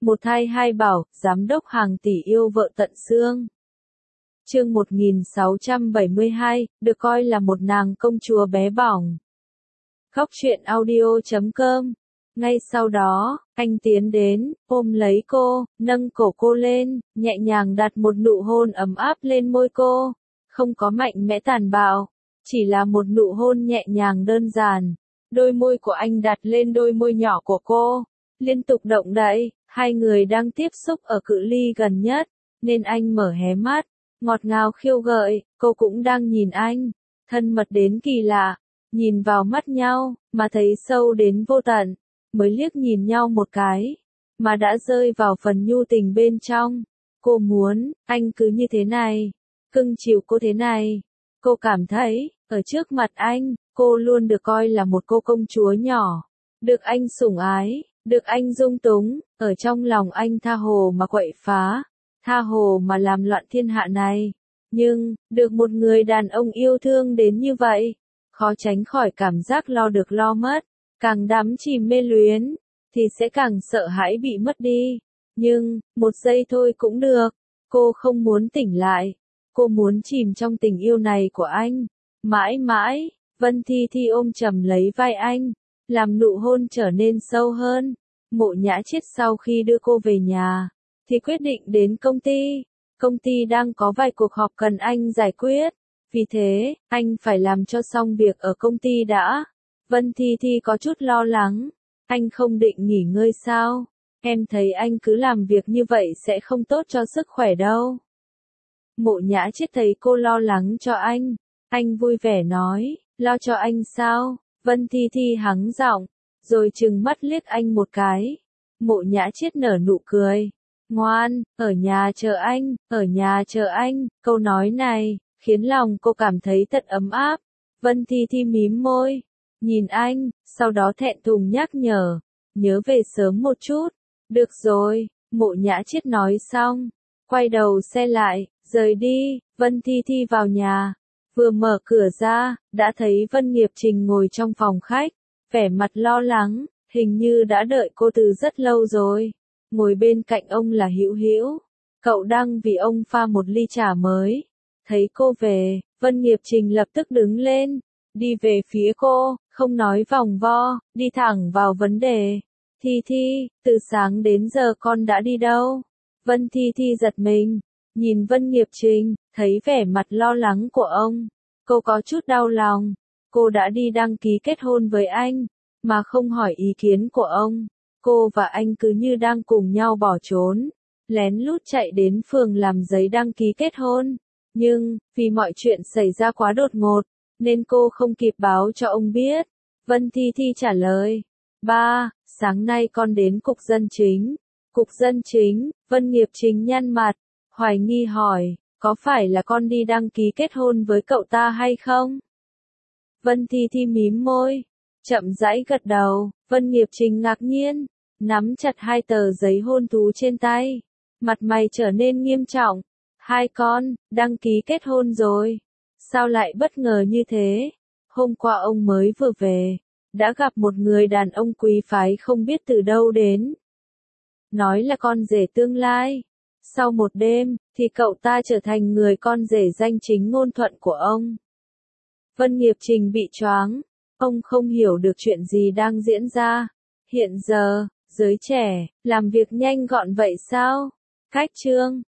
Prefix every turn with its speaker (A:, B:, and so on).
A: Một thai hai bảo, giám đốc hàng tỷ yêu vợ tận xương. Chương 1672, được coi là một nàng công chúa bé bỏng. Khóc chuyện audio.com. Ngay sau đó, anh tiến đến, ôm lấy cô, nâng cổ cô lên, nhẹ nhàng đặt một nụ hôn ấm áp lên môi cô. Không có mạnh mẽ tàn bạo, chỉ là một nụ hôn nhẹ nhàng đơn giản. Đôi môi của anh đặt lên đôi môi nhỏ của cô, liên tục động đậy, hai người đang tiếp xúc ở cự ly gần nhất, nên anh mở hé mắt, ngọt ngào khiêu gợi, cô cũng đang nhìn anh, thân mật đến kỳ lạ, nhìn vào mắt nhau, mà thấy sâu đến vô tận, mới liếc nhìn nhau một cái, mà đã rơi vào phần nhu tình bên trong. Cô muốn, anh cứ như thế này, cưng chiều cô thế này. Cô cảm thấy, ở trước mặt anh, cô luôn được coi là một cô công chúa nhỏ, được anh sủng ái, được anh dung túng, ở trong lòng anh tha hồ mà quậy phá, tha hồ mà làm loạn thiên hạ này. Nhưng, được một người đàn ông yêu thương đến như vậy, khó tránh khỏi cảm giác lo được lo mất, càng đắm chìm mê luyến, thì sẽ càng sợ hãi bị mất đi. Nhưng, một giây thôi cũng được, cô không muốn tỉnh lại, cô muốn chìm trong tình yêu này của anh, mãi mãi. Vân Thi Thi ôm chầm lấy vai anh, làm nụ hôn trở nên sâu hơn. Mộ Nhã Chiết sau khi đưa cô về nhà, thì quyết định đến công ty. Công ty đang có vài cuộc họp cần anh giải quyết, vì thế, anh phải làm cho xong việc ở công ty đã. Vân Thi Thi có chút lo lắng, anh không định nghỉ ngơi sao? Em thấy anh cứ làm việc như vậy sẽ không tốt cho sức khỏe đâu. Mộ Nhã Chiết thấy cô lo lắng cho anh vui vẻ nói, lo cho anh sao? Vân Thi Thi hắng giọng, rồi trừng mắt liếc anh một cái. Mộ Nhã Chiết nở nụ cười, ngoan, ở nhà chờ anh, ở nhà chờ anh. Câu nói này, khiến lòng cô cảm thấy thật ấm áp. Vân Thi Thi mím môi, nhìn anh, sau đó thẹn thùng nhắc nhở, nhớ về sớm một chút. Được rồi, Mộ Nhã Chiết nói xong, quay đầu xe lại, rời đi. Vân Thi Thi vào nhà, vừa mở cửa ra, đã thấy Vân Nghiệp Trình ngồi trong phòng khách, vẻ mặt lo lắng, hình như đã đợi cô từ rất lâu rồi. Ngồi bên cạnh ông là Hữu Hữu, cậu đang vì ông pha một ly trà mới. Thấy cô về, Vân Nghiệp Trình lập tức đứng lên, đi về phía cô, không nói vòng vo, đi thẳng vào vấn đề. Thi Thi, từ sáng đến giờ con đã đi đâu? Vân Thi Thi giật mình, nhìn Vân Nghiệp Trình, thấy vẻ mặt lo lắng của ông, cô có chút đau lòng. Cô đã đi đăng ký kết hôn với anh, mà không hỏi ý kiến của ông. Cô và anh cứ như đang cùng nhau bỏ trốn, lén lút chạy đến phường làm giấy đăng ký kết hôn. Nhưng, vì mọi chuyện xảy ra quá đột ngột, nên cô không kịp báo cho ông biết. Vân Thi Thi trả lời, ba, sáng nay con đến cục dân chính. Cục dân chính? Vân Nghiệp Trình nhăn mặt, hoài nghi hỏi, có phải là con đi đăng ký kết hôn với cậu ta hay không? Vân Thi Thi mím môi, chậm rãi gật đầu. Vân Nghiệp Trình ngạc nhiên, nắm chặt hai tờ giấy hôn thú trên tay, mặt mày trở nên nghiêm trọng. Hai con, đăng ký kết hôn rồi? Sao lại bất ngờ như thế? Hôm qua ông mới vừa về, đã gặp một người đàn ông quý phái không biết từ đâu đến. Nói là con rể tương lai. Sau một đêm, thì cậu ta trở thành người con rể danh chính ngôn thuận của ông. Vân Nghiệp Trình bị choáng, ông không hiểu được chuyện gì đang diễn ra. Hiện giờ, giới trẻ, làm việc nhanh gọn vậy sao? Cách chương